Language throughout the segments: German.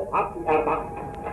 hat sie erdacht.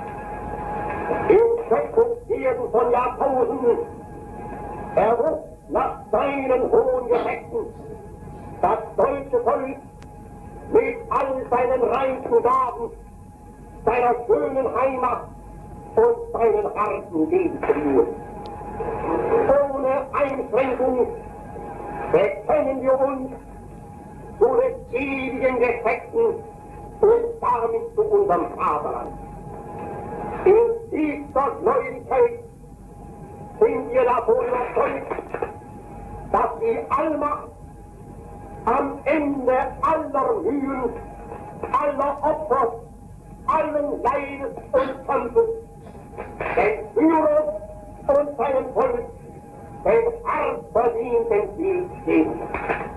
In Schöpfungsehren von Jahrtausenden erwuchs nach seinen hohen Gefechten das deutsche Volk mit all seinen reichen Gaben, seiner schönen Heimat und seinen harten Lebensbedingungen. Ohne Einschränkung bekennen wir uns zu den ewigen Gefechten und damit zu unserem Vaterland. In dieser Gläubigkeit sind wir davon überzeugt, dass die Allmacht am Ende aller Mühen, aller Opfer, allen Leides und Kampfes den Führer und seinem Volk den hart verdienten Sieg geben.